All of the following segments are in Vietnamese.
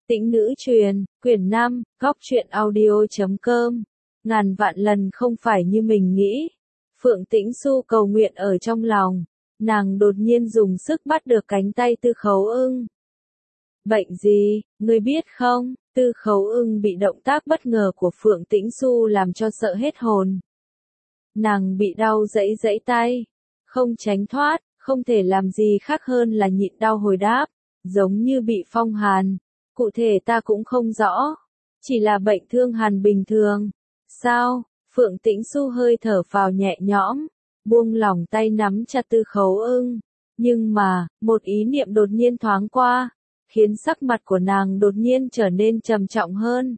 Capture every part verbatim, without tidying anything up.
Tĩnh nữ truyền, quyển năm, góc truyện audio.com. Ngàn vạn lần không phải như mình nghĩ. Phượng Tĩnh Xu cầu nguyện ở trong lòng. Nàng đột nhiên dùng sức bắt được cánh tay Tư Khấu Ưng. Bệnh gì, ngươi biết không? Tư Khấu Ưng bị động tác bất ngờ của Phượng Tĩnh Xu làm cho sợ hết hồn. Nàng bị đau giãy giãy tay. Không tránh thoát, không thể làm gì khác hơn là nhịn đau hồi đáp. Giống như bị phong hàn. Cụ thể ta cũng không rõ. Chỉ là bệnh thương hàn bình thường. Sao? Phượng Tĩnh Xu hơi thở phào nhẹ nhõm. Buông lỏng tay nắm chặt Tư Khấu Ưng. Nhưng mà, một ý niệm đột nhiên thoáng qua. Khiến sắc mặt của nàng đột nhiên trở nên trầm trọng hơn.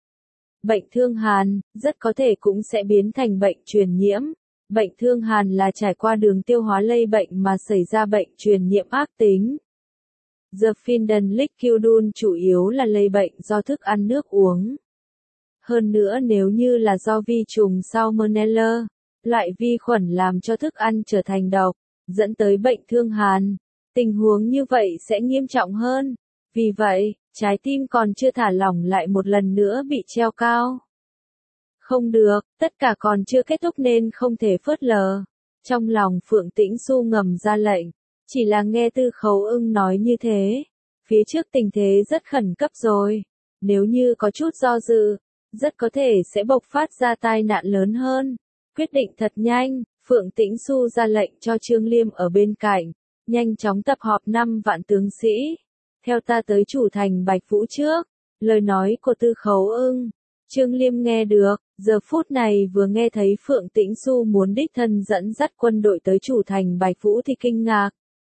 Bệnh thương hàn, rất có thể cũng sẽ biến thành bệnh truyền nhiễm. Bệnh thương hàn là trải qua đường tiêu hóa lây bệnh mà xảy ra bệnh truyền nhiễm ác tính. The Finden Liquidun chủ yếu là lây bệnh do thức ăn nước uống. Hơn nữa nếu như là do vi trùng Salmonella, loại vi khuẩn làm cho thức ăn trở thành độc, dẫn tới bệnh thương hàn. Tình huống như vậy sẽ nghiêm trọng hơn. Vì vậy, trái tim còn chưa thả lỏng lại một lần nữa bị treo cao. Không được, tất cả còn chưa kết thúc nên không thể phớt lờ. Trong lòng Phượng Tĩnh Xu ngầm ra lệnh. Chỉ là nghe Tư Khấu Ưng nói như thế, phía trước tình thế rất khẩn cấp rồi, nếu như có chút do dự, rất có thể sẽ bộc phát ra tai nạn lớn hơn. Quyết định thật nhanh, Phượng Tĩnh Xu ra lệnh cho Trương Liêm ở bên cạnh, nhanh chóng tập họp năm vạn tướng sĩ, theo ta tới chủ thành Bạch Vũ trước. Lời nói của Tư Khấu Ưng, Trương Liêm nghe được, giờ phút này vừa nghe thấy Phượng Tĩnh Xu muốn đích thân dẫn dắt quân đội tới chủ thành Bạch Vũ thì kinh ngạc.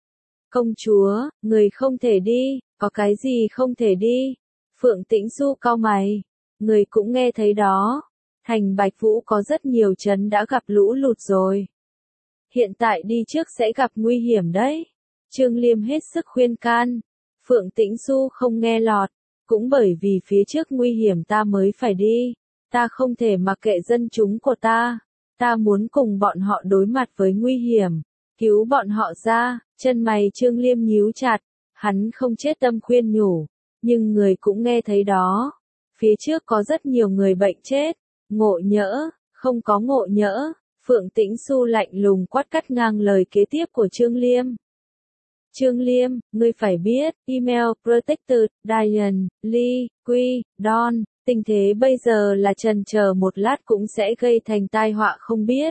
Công chúa, người không thể đi, có cái gì không thể đi? Phượng Tĩnh Xu cau mày, người cũng nghe thấy đó, thành Bạch Vũ có rất nhiều trấn đã gặp lũ lụt rồi. Hiện tại đi trước sẽ gặp nguy hiểm đấy. Trương Liêm hết sức khuyên can, Phượng Tĩnh Xu không nghe lọt, cũng bởi vì phía trước nguy hiểm ta mới phải đi, ta không thể mặc kệ dân chúng của ta, ta muốn cùng bọn họ đối mặt với nguy hiểm. Cứu bọn họ ra, chân mày Trương Liêm nhíu chặt, hắn không chết tâm khuyên nhủ, nhưng người cũng nghe thấy đó. Phía trước có rất nhiều người bệnh chết, ngộ nhỡ, không có ngộ nhỡ, Phượng Tĩnh Xu lạnh lùng quát cắt ngang lời kế tiếp của Trương Liêm. Trương Liêm, ngươi phải biết, email protected, Diane, Lee, Quy, Don, tình thế bây giờ là chần chờ một lát cũng sẽ gây thành tai họa không biết.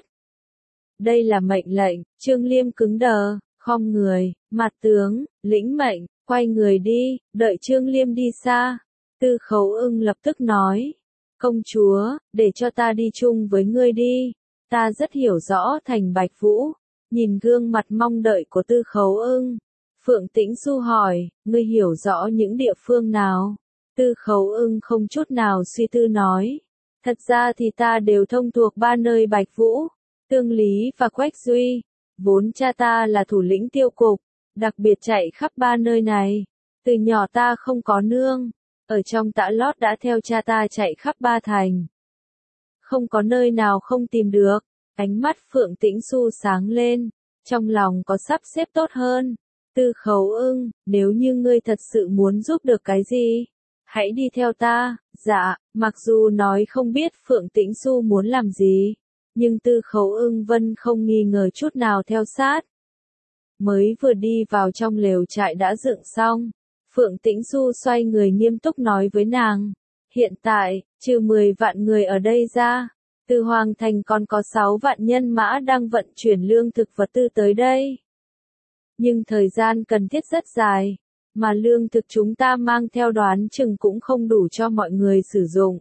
Đây là mệnh lệnh, Trương Liêm cứng đờ, khom người, mặt tướng, lĩnh mệnh, quay người đi, đợi Trương Liêm đi xa. Tư Khấu Ưng lập tức nói, công chúa, để cho ta đi chung với ngươi đi, ta rất hiểu rõ thành Bạch Vũ. Nhìn gương mặt mong đợi của Tư Khấu Ưng, Phượng Tĩnh Xu hỏi, ngươi hiểu rõ những địa phương nào? Tư Khấu Ưng không chút nào suy tư nói, thật ra thì ta đều thông thuộc ba nơi Bạch Vũ. Tương Lý và Quách Duy, vốn cha ta là thủ lĩnh tiêu cục, đặc biệt chạy khắp ba nơi này. Từ nhỏ ta không có nương, ở trong tã lót đã theo cha ta chạy khắp ba thành. Không có nơi nào không tìm được, ánh mắt Phượng Tĩnh Xu sáng lên, trong lòng có sắp xếp tốt hơn. Tư Khấu Ưng, nếu như ngươi thật sự muốn giúp được cái gì, hãy đi theo ta. Dạ, mặc dù nói không biết Phượng Tĩnh Xu muốn làm gì. Nhưng Tư Khấu Ưng Vân không nghi ngờ chút nào theo sát. Mới vừa đi vào trong lều trại đã dựng xong, Phượng Tĩnh Xu xoay người nghiêm túc nói với nàng. Hiện tại, trừ mười vạn người ở đây ra, từ Hoàng Thành còn có sáu vạn nhân mã đang vận chuyển lương thực vật tư tới đây. Nhưng thời gian cần thiết rất dài, mà lương thực chúng ta mang theo đoán chừng cũng không đủ cho mọi người sử dụng.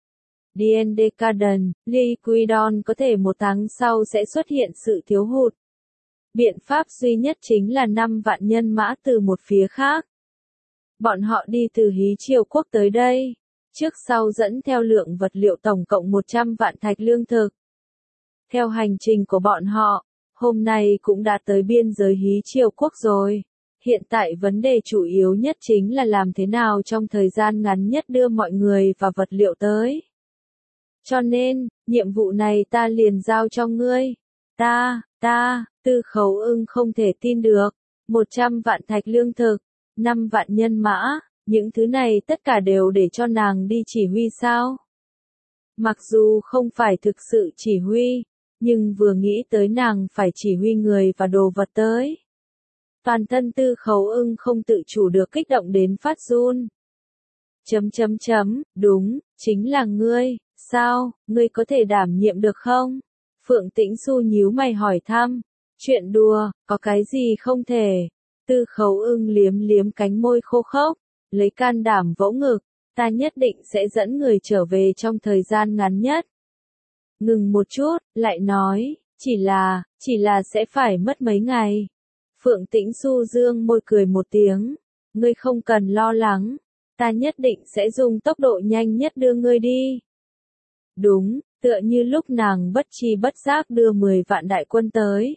Decadent, Liquidon có thể một tháng sau sẽ xuất hiện sự thiếu hụt. Biện pháp duy nhất chính là năm vạn nhân mã từ một phía khác. Bọn họ đi từ Hí Triều Quốc tới đây, trước sau dẫn theo lượng vật liệu tổng cộng một trăm vạn thạch lương thực. Theo hành trình của bọn họ, hôm nay cũng đã tới biên giới Hí Triều Quốc rồi. Hiện tại vấn đề chủ yếu nhất chính là làm thế nào trong thời gian ngắn nhất đưa mọi người và vật liệu tới. Cho nên, nhiệm vụ này ta liền giao cho ngươi. Ta, ta, Tư Khấu Ưng không thể tin được. Một trăm vạn thạch lương thực, năm vạn nhân mã, Những thứ này tất cả đều để cho nàng đi chỉ huy sao? Mặc dù không phải thực sự chỉ huy, nhưng vừa nghĩ tới nàng phải chỉ huy người và đồ vật tới. Toàn thân Tư Khấu Ưng không tự chủ được kích động đến phát run. Chấm chấm chấm, đúng, chính là ngươi, sao, ngươi có thể đảm nhiệm được không? Phượng Tĩnh Xu nhíu mày hỏi thăm. Chuyện đùa, có cái gì không thể? Tư Khấu Ưng liếm liếm cánh môi khô khốc, lấy can đảm vỗ ngực, ta nhất định sẽ dẫn người trở về trong thời gian ngắn nhất. Ngừng một chút, lại nói, chỉ là, chỉ là sẽ phải mất mấy ngày. Phượng Tĩnh Xu dương môi cười một tiếng, ngươi không cần lo lắng, ta nhất định sẽ dùng tốc độ nhanh nhất đưa ngươi đi. Đúng, tựa như lúc nàng bất tri bất giác đưa mười vạn đại quân tới.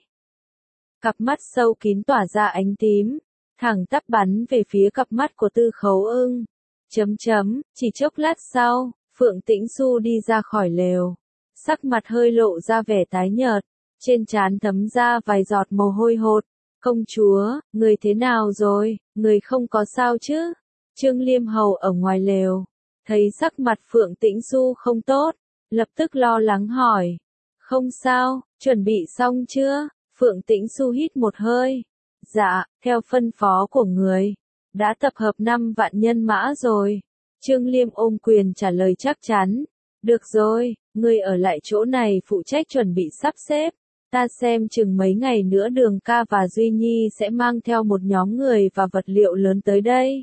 Cặp mắt sâu kín tỏa ra ánh tím, thẳng tắp bắn về phía cặp mắt của Tư Khấu Ưng. Chấm chấm, chỉ chốc lát sau, Phượng Tĩnh Xu đi ra khỏi lều, sắc mặt hơi lộ ra vẻ tái nhợt, trên trán thấm ra vài giọt mồ hôi hột. Công chúa, người thế nào rồi, người không có sao chứ? Trương Liêm Hầu ở ngoài lều, thấy sắc mặt Phượng Tĩnh Xu không tốt, lập tức lo lắng hỏi. Không sao, chuẩn bị xong chưa? Phượng Tĩnh Xu hít một hơi. Dạ, theo phân phó của người, đã tập hợp năm vạn nhân mã rồi. Trương Liêm ôm quyền trả lời chắc chắn. Được rồi, người ở lại chỗ này phụ trách chuẩn bị sắp xếp. Ta xem chừng mấy ngày nữa Đường Ca và Duy Nhi sẽ mang theo một nhóm người và vật liệu lớn tới đây.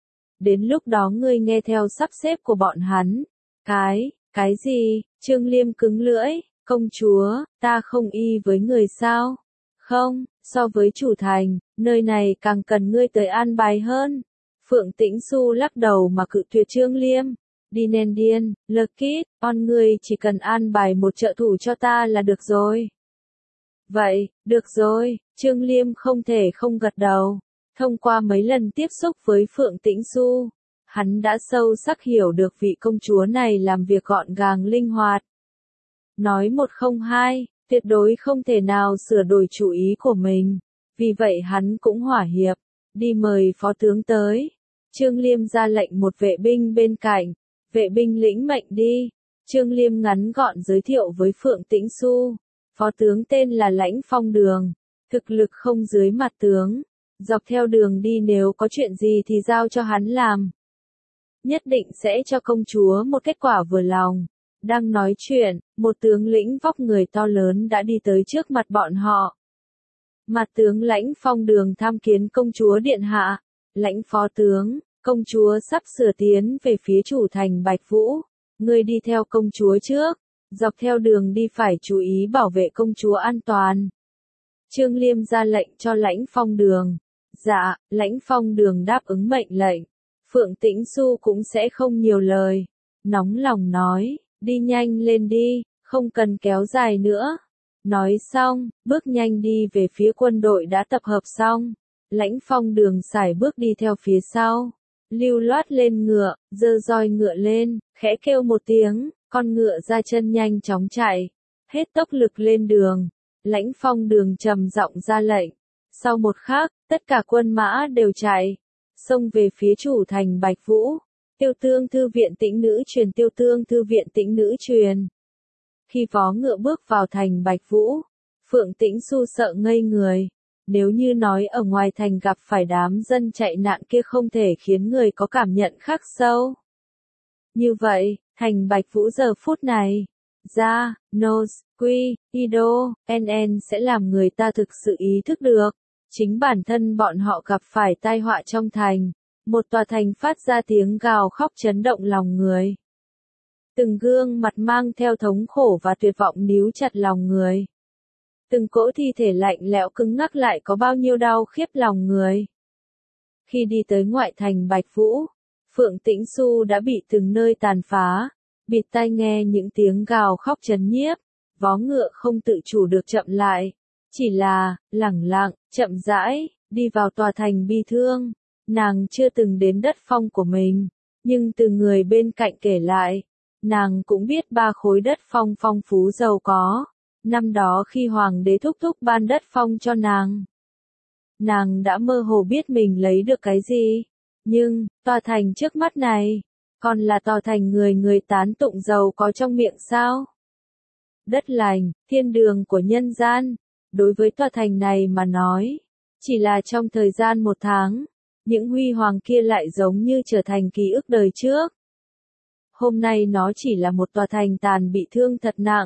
Đến lúc đó ngươi nghe theo sắp xếp của bọn hắn. Cái, cái gì? Trương Liêm cứng lưỡi. Công chúa, ta không y với người sao? Không, so với chủ thành, nơi này càng cần ngươi tới an bài hơn. Phượng Tĩnh Xu lắc đầu mà cự tuyệt Trương Liêm. Đi nên điên, lơ kít, on ngươi chỉ cần an bài một trợ thủ cho ta là được rồi. Vậy, được rồi, Trương Liêm không thể không gật đầu. Thông qua mấy lần tiếp xúc với Phượng Tĩnh Xu, hắn đã sâu sắc hiểu được vị công chúa này làm việc gọn gàng linh hoạt. Nói một không hai, tuyệt đối không thể nào sửa đổi chủ ý của mình. Vì vậy hắn cũng hỏa hiệp, đi mời phó tướng tới. Trương Liêm ra lệnh một vệ binh bên cạnh, vệ binh lĩnh mệnh đi. Trương Liêm ngắn gọn giới thiệu với Phượng Tĩnh Xu. Phó tướng tên là Lãnh Phong Đường, thực lực không dưới mặt tướng. Dọc theo đường đi nếu có chuyện gì thì giao cho hắn làm. Nhất định sẽ cho công chúa một kết quả vừa lòng. Đang nói chuyện, một tướng lĩnh vóc người to lớn đã đi tới trước mặt bọn họ. Mặt tướng Lãnh Phong Đường tham kiến công chúa điện hạ. Lãnh phó tướng, công chúa sắp sửa tiến về phía chủ thành Bạch Vũ. Ngươi đi theo công chúa trước. Dọc theo đường đi phải chú ý bảo vệ công chúa an toàn. Trương Liêm ra lệnh cho Lãnh Phong Đường. Dạ, Lãnh Phong Đường đáp ứng mệnh lệnh. Phượng Tĩnh Xu cũng sẽ không nhiều lời. Nóng lòng nói, đi nhanh lên đi, không cần kéo dài nữa. Nói xong, bước nhanh đi về phía quân đội đã tập hợp xong. Lãnh Phong Đường sải bước đi theo phía sau. Lưu loát lên ngựa, giơ roi ngựa lên, khẽ kêu một tiếng. Con ngựa ra chân nhanh chóng chạy, hết tốc lực lên đường. Lãnh Phong Đường trầm giọng ra lệnh. Sau một khắc, tất cả quân mã đều chạy, xông về phía chủ thành Bạch Vũ. Tiêu Tương Thư viện Tĩnh Nữ truyền, Tiêu Tương Thư viện Tĩnh Nữ truyền. Khi vó ngựa bước vào thành Bạch Vũ, Phượng Tĩnh Xu sợ ngây người. Nếu như nói ở ngoài thành gặp phải đám dân chạy nạn kia không thể khiến người có cảm nhận khắc sâu. Như vậy, thành Bạch Vũ giờ phút này, ra, Nose, Quy, Ido, en en sẽ làm người ta thực sự ý thức được. Chính bản thân bọn họ gặp phải tai họa trong thành. Một tòa thành phát ra tiếng gào khóc chấn động lòng người. Từng gương mặt mang theo thống khổ và tuyệt vọng níu chặt lòng người. Từng cỗ thi thể lạnh lẽo cứng ngắc lại có bao nhiêu đau khiếp lòng người. Khi đi tới ngoại thành Bạch Vũ, Phượng Tĩnh Xu đã bị từng nơi tàn phá, bịt tai nghe những tiếng gào khóc chấn nhiếp, vó ngựa không tự chủ được chậm lại, chỉ là, lẳng lặng, chậm rãi, đi vào tòa thành bi thương. Nàng chưa từng đến đất phong của mình, nhưng từ người bên cạnh kể lại, nàng cũng biết ba khối đất phong phong phú giàu có, năm đó khi hoàng đế thúc thúc ban đất phong cho nàng. Nàng đã mơ hồ biết mình lấy được cái gì, Nhưng, tòa thành trước mắt này, còn là tòa thành người người tán tụng giàu có trong miệng sao? Đất lành, thiên đường của nhân gian, đối với tòa thành này mà nói, chỉ là trong thời gian một tháng, những huy hoàng kia lại giống như trở thành ký ức đời trước. Hôm nay nó chỉ là một tòa thành tàn bị thương thật nặng.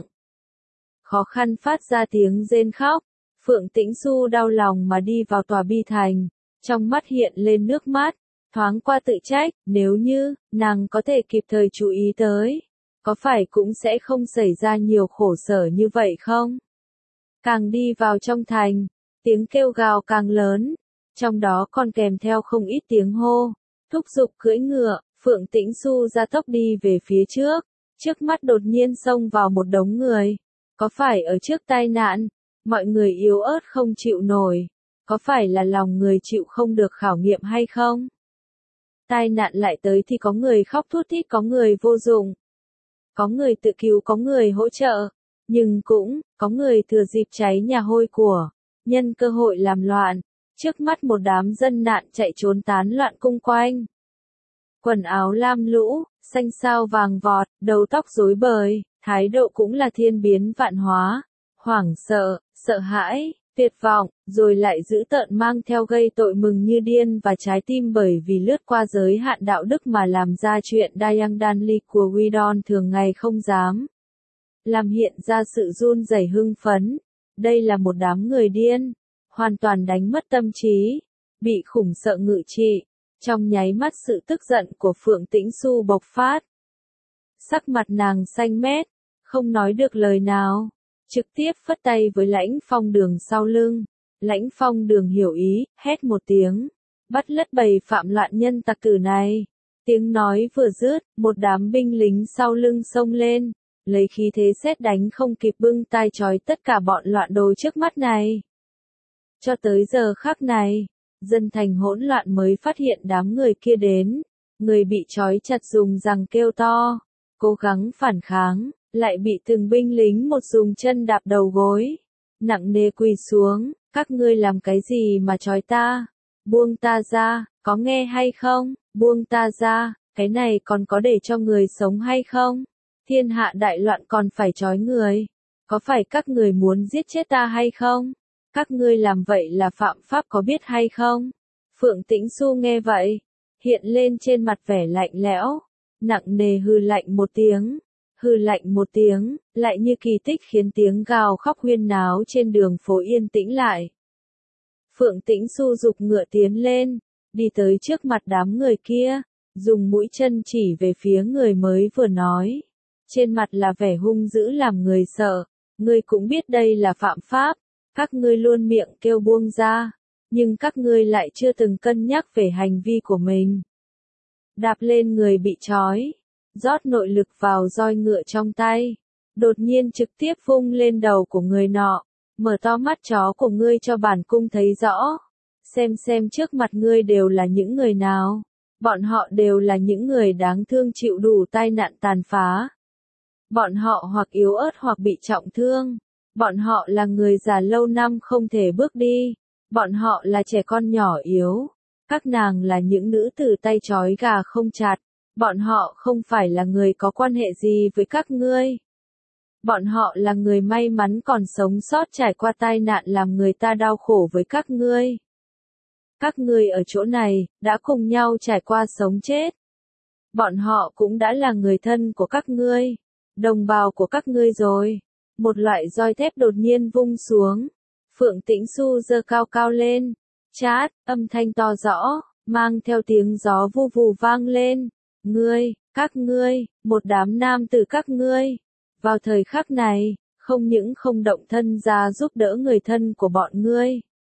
Khó khăn phát ra tiếng rên khóc, Phượng Tĩnh Xu đau lòng mà đi vào tòa bi thành, trong mắt hiện lên nước mắt, thoáng qua tự trách, nếu như, nàng có thể kịp thời chú ý tới, có phải cũng sẽ không xảy ra nhiều khổ sở như vậy không? Càng đi vào trong thành, tiếng kêu gào càng lớn, trong đó còn kèm theo không ít tiếng hô, thúc giục cưỡi ngựa, Phượng Tĩnh Xu ra tốc đi về phía trước, trước mắt đột nhiên xông vào một đống người. Có phải ở trước tai nạn, mọi người yếu ớt không chịu nổi, có phải là lòng người chịu không được khảo nghiệm hay không? Tai nạn lại tới thì có người khóc thút thít, có người vô dụng, có người tự cứu, có người hỗ trợ, nhưng cũng có người thừa dịp cháy nhà hôi của, nhân cơ hội làm loạn. Trước mắt một đám dân nạn chạy trốn tán loạn cung quanh. Quần áo lam lũ, xanh xao vàng vọt, đầu tóc rối bời, thái độ cũng là thiên biến vạn hóa, hoảng sợ, sợ hãi, tuyệt vọng, rồi lại dữ tợn mang theo gây tội mừng như điên và trái tim bởi vì lướt qua giới hạn đạo đức mà làm ra chuyện Dayang Danli của Widon thường ngày không dám. Làm hiện ra sự run rẩy hưng phấn. Đây là một đám người điên, hoàn toàn đánh mất tâm trí, bị khủng sợ ngự trị. Trong nháy mắt sự tức giận của Phượng Tĩnh Xu bộc phát. Sắc mặt nàng xanh mét, không nói được lời nào, trực tiếp phất tay với Lãnh Phong Đường sau lưng. Lãnh Phong Đường hiểu ý, hét một tiếng, bắt lất bầy phạm loạn nhân tặc tử này. Tiếng nói vừa dứt, một đám binh lính sau lưng xông lên, lấy khí thế sét đánh không kịp bưng tai chói tất cả bọn loạn đồ trước mắt này. Cho tới giờ khắc này, dân thành hỗn loạn mới phát hiện đám người kia đến, người bị trói chặt dùng giằng kêu to, cố gắng phản kháng, lại bị từng binh lính một dùng chân đạp đầu gối, nặng nề quỳ xuống, các ngươi làm cái gì mà trói ta, buông ta ra, có nghe hay không, buông ta ra, cái này còn có để cho người sống hay không, thiên hạ đại loạn còn phải trói người, có phải các người muốn giết chết ta hay không? Các ngươi làm vậy là phạm pháp có biết hay không? Phượng Tĩnh Xu nghe vậy, hiện lên trên mặt vẻ lạnh lẽo, nặng nề hừ lạnh một tiếng, hừ lạnh một tiếng, lại như kỳ tích khiến tiếng gào khóc huyên náo trên đường phố yên tĩnh lại. Phượng Tĩnh Xu giục ngựa tiến lên, đi tới trước mặt đám người kia, dùng mũi chân chỉ về phía người mới vừa nói. Trên mặt là vẻ hung dữ làm người sợ, ngươi cũng biết đây là phạm pháp. Các ngươi luôn miệng kêu buông ra, nhưng các ngươi lại chưa từng cân nhắc về hành vi của mình. Đạp lên người bị trói, rót nội lực vào roi ngựa trong tay, đột nhiên trực tiếp vung lên đầu của người nọ, mở to mắt chó của ngươi cho bản cung thấy rõ. Xem xem trước mặt ngươi đều là những người nào, bọn họ đều là những người đáng thương chịu đủ tai nạn tàn phá. Bọn họ hoặc yếu ớt hoặc bị trọng thương. Bọn họ là người già lâu năm không thể bước đi. Bọn họ là trẻ con nhỏ yếu. Các nàng là những nữ tử tay trói gà không chặt. Bọn họ không phải là người có quan hệ gì với các ngươi. Bọn họ là người may mắn còn sống sót trải qua tai nạn làm người ta đau khổ với các ngươi. Các ngươi ở chỗ này, đã cùng nhau trải qua sống chết. Bọn họ cũng đã là người thân của các ngươi, đồng bào của các ngươi rồi. Một loại roi thép đột nhiên vung xuống. Phượng Tĩnh Xu giơ cao cao lên. Chát, âm thanh to rõ, mang theo tiếng gió vu vù vang lên. Ngươi, các ngươi, một đám nam tử các ngươi. Vào thời khắc này, không những không động thân ra giúp đỡ người thân của bọn ngươi.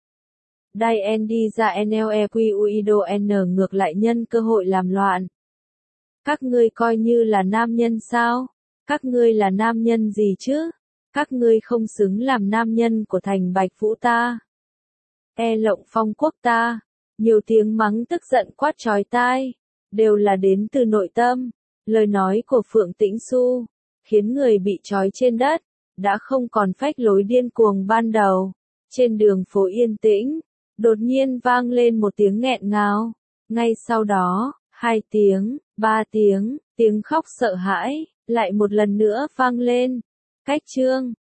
Dai đi ra Nequiuido N ngược lại nhân cơ hội làm loạn. Các ngươi coi như là nam nhân sao? Các ngươi là nam nhân gì chứ? Các ngươi không xứng làm nam nhân của thành Bạch Vũ ta. E Lộng Phong quốc ta. Nhiều tiếng mắng tức giận quát chói tai, đều là đến từ nội tâm. Lời nói của Phượng Tĩnh Xu, khiến người bị trói trên đất, đã không còn phách lối điên cuồng ban đầu. Trên đường phố yên tĩnh, đột nhiên vang lên một tiếng nghẹn ngào. Ngay sau đó, hai tiếng, ba tiếng, tiếng khóc sợ hãi, lại một lần nữa vang lên. Cách chương